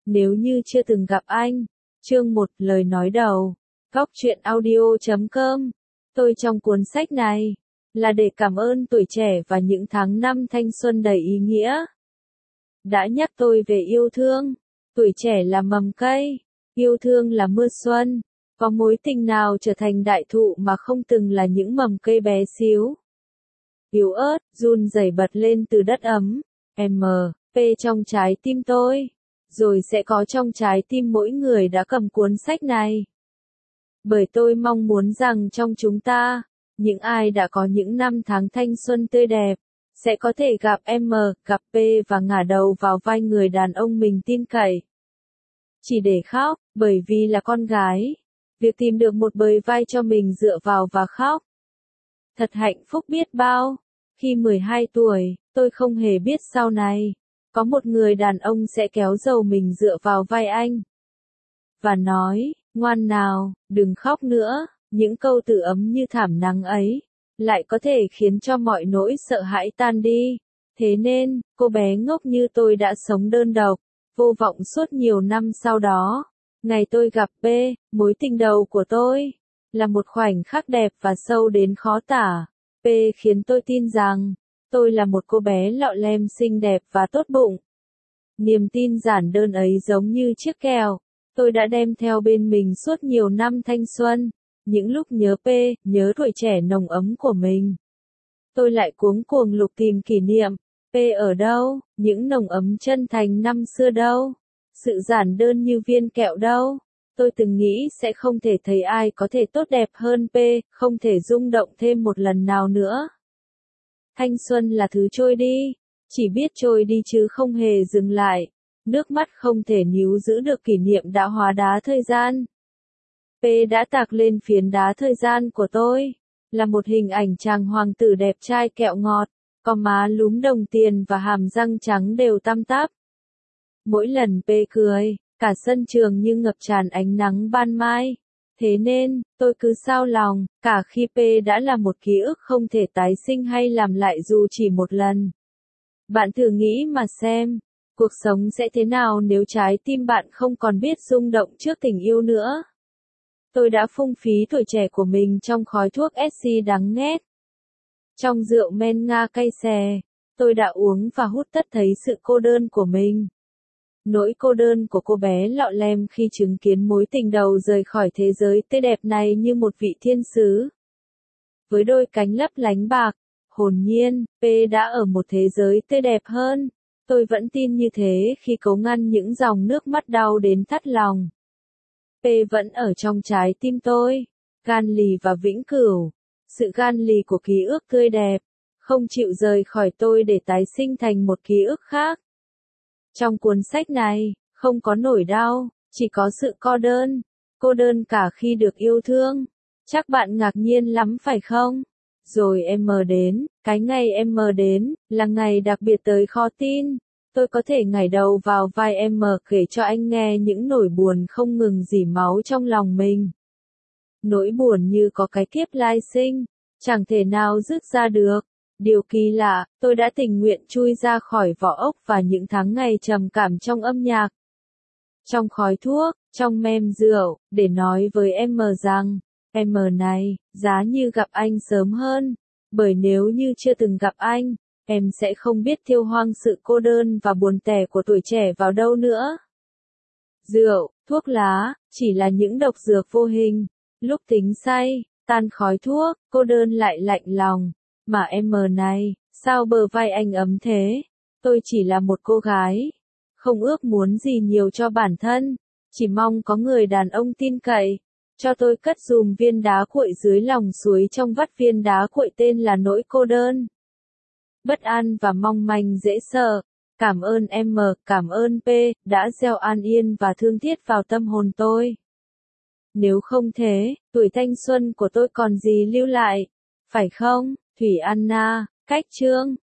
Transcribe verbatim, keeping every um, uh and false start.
Nếu như chưa từng gặp anh. Chương một lời nói đầu. Góc truyện audio chấm com. Tôi trong cuốn sách này là để cảm ơn tuổi trẻ và những tháng năm thanh xuân đầy ý nghĩa. Đã nhắc tôi về yêu thương. Tuổi trẻ là mầm cây, yêu thương là mưa xuân. Có mối tình nào trở thành đại thụ mà không từng là những mầm cây bé xíu, yếu ớt, run rẩy bật lên từ đất ấm. M, P trong trái tim tôi, rồi sẽ có trong trái tim mỗi người đã cầm cuốn sách này. Bởi tôi mong muốn rằng trong chúng ta, những ai đã có những năm tháng thanh xuân tươi đẹp, sẽ có thể gặp M, gặp P và ngả đầu vào vai người đàn ông mình tin cậy. Chỉ để khóc, bởi vì là con gái. Việc tìm được một bờ vai cho mình dựa vào và khóc. Thật hạnh phúc biết bao. Khi mười hai tuổi, tôi không hề biết sau này, có một người đàn ông sẽ kéo dầu mình dựa vào vai anh. Và nói, ngoan nào, đừng khóc nữa. Những câu từ ấm như thảm nắng ấy, lại có thể khiến cho mọi nỗi sợ hãi tan đi. Thế nên, cô bé ngốc như tôi đã sống đơn độc, vô vọng suốt nhiều năm sau đó. Ngày tôi gặp P, mối tình đầu của tôi, là một khoảnh khắc đẹp và sâu đến khó tả. P khiến tôi tin rằng, tôi là một cô bé lọ lem xinh đẹp và tốt bụng. Niềm tin giản đơn ấy giống như chiếc kèo, tôi đã đem theo bên mình suốt nhiều năm thanh xuân. Những lúc nhớ P, nhớ tuổi trẻ nồng ấm của mình, tôi lại cuống cuồng lục tìm kỷ niệm. P ở đâu, những nồng ấm chân thành năm xưa đâu, sự giản đơn như viên kẹo đâu. Tôi từng nghĩ sẽ không thể thấy ai có thể tốt đẹp hơn P, không thể rung động thêm một lần nào nữa. Thanh xuân là thứ trôi đi, chỉ biết trôi đi chứ không hề dừng lại. Nước mắt không thể níu giữ được kỷ niệm đã hóa đá thời gian. P đã tạc lên phiến đá thời gian của tôi, là một hình ảnh chàng hoàng tử đẹp trai kẹo ngọt, có má lúm đồng tiền và hàm răng trắng đều tăm tắp. Mỗi lần P cười, cả sân trường như ngập tràn ánh nắng ban mai. Thế nên, tôi cứ xao lòng, cả khi P đã là một ký ức không thể tái sinh hay làm lại dù chỉ một lần. Bạn thử nghĩ mà xem, cuộc sống sẽ thế nào nếu trái tim bạn không còn biết rung động trước tình yêu nữa. Tôi đã phung phí tuổi trẻ của mình trong khói thuốc ecstasy đắng nghét. Trong rượu men Nga cay xè, tôi đã uống và hút tất thấy sự cô đơn của mình. Nỗi cô đơn của cô bé lọ lem khi chứng kiến mối tình đầu rời khỏi thế giới tươi đẹp này như một vị thiên sứ. Với đôi cánh lấp lánh bạc, hồn nhiên, P đã ở một thế giới tươi đẹp hơn. Tôi vẫn tin như thế khi cố ngăn những dòng nước mắt đau đến thắt lòng. P vẫn ở trong trái tim tôi, gan lì và vĩnh cửu. Sự gan lì của ký ức tươi đẹp, không chịu rời khỏi tôi để tái sinh thành một ký ức khác. Trong cuốn sách này, không có nỗi đau, chỉ có sự cô đơn. Cô đơn cả khi được yêu thương. Chắc bạn ngạc nhiên lắm phải không? Rồi M đến, cái ngày M đến, là ngày đặc biệt tới khó tin. Tôi có thể ngẩng đầu vào vai M kể cho anh nghe những nỗi buồn không ngừng rỉ máu trong lòng mình. Nỗi buồn như có cái kiếp lai sinh, chẳng thể nào dứt ra được. Điều kỳ lạ, tôi đã tình nguyện chui ra khỏi vỏ ốc và những tháng ngày trầm cảm trong âm nhạc, trong khói thuốc, trong mem rượu, để nói với M rằng, M này, giá như gặp anh sớm hơn, bởi nếu như chưa từng gặp anh, em sẽ không biết thiêu hoang sự cô đơn và buồn tẻ của tuổi trẻ vào đâu nữa. Rượu, thuốc lá, chỉ là những độc dược vô hình. Lúc tính say, tan khói thuốc, cô đơn lại lạnh lòng. Mà M này, sao bờ vai anh ấm thế? Tôi chỉ là một cô gái, không ước muốn gì nhiều cho bản thân, chỉ mong có người đàn ông tin cậy, cho tôi cất dùm viên đá cuội dưới lòng suối trong vắt viên đá cuội tên là nỗi cô đơn. Bất an và mong manh dễ sợ. Cảm ơn M, cảm ơn P, đã gieo an yên và thương tiếc vào tâm hồn tôi. Nếu không thế, tuổi thanh xuân của tôi còn gì lưu lại, phải không? Thủy Anna, cách chương.